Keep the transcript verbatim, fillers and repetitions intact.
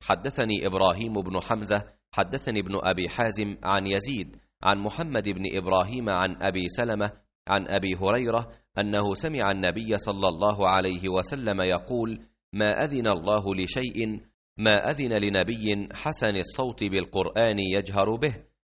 حدثني إبراهيم بن حمزة حدثني ابن أبي حازم عن يزيد عن محمد بن إبراهيم عن أبي سلمة عن أبي هريرة أنه سمع النبي صلى الله عليه وسلم يقول: ما أذن الله لشيء ما أذن لنبي حسن الصوت بالقرآن يجهر به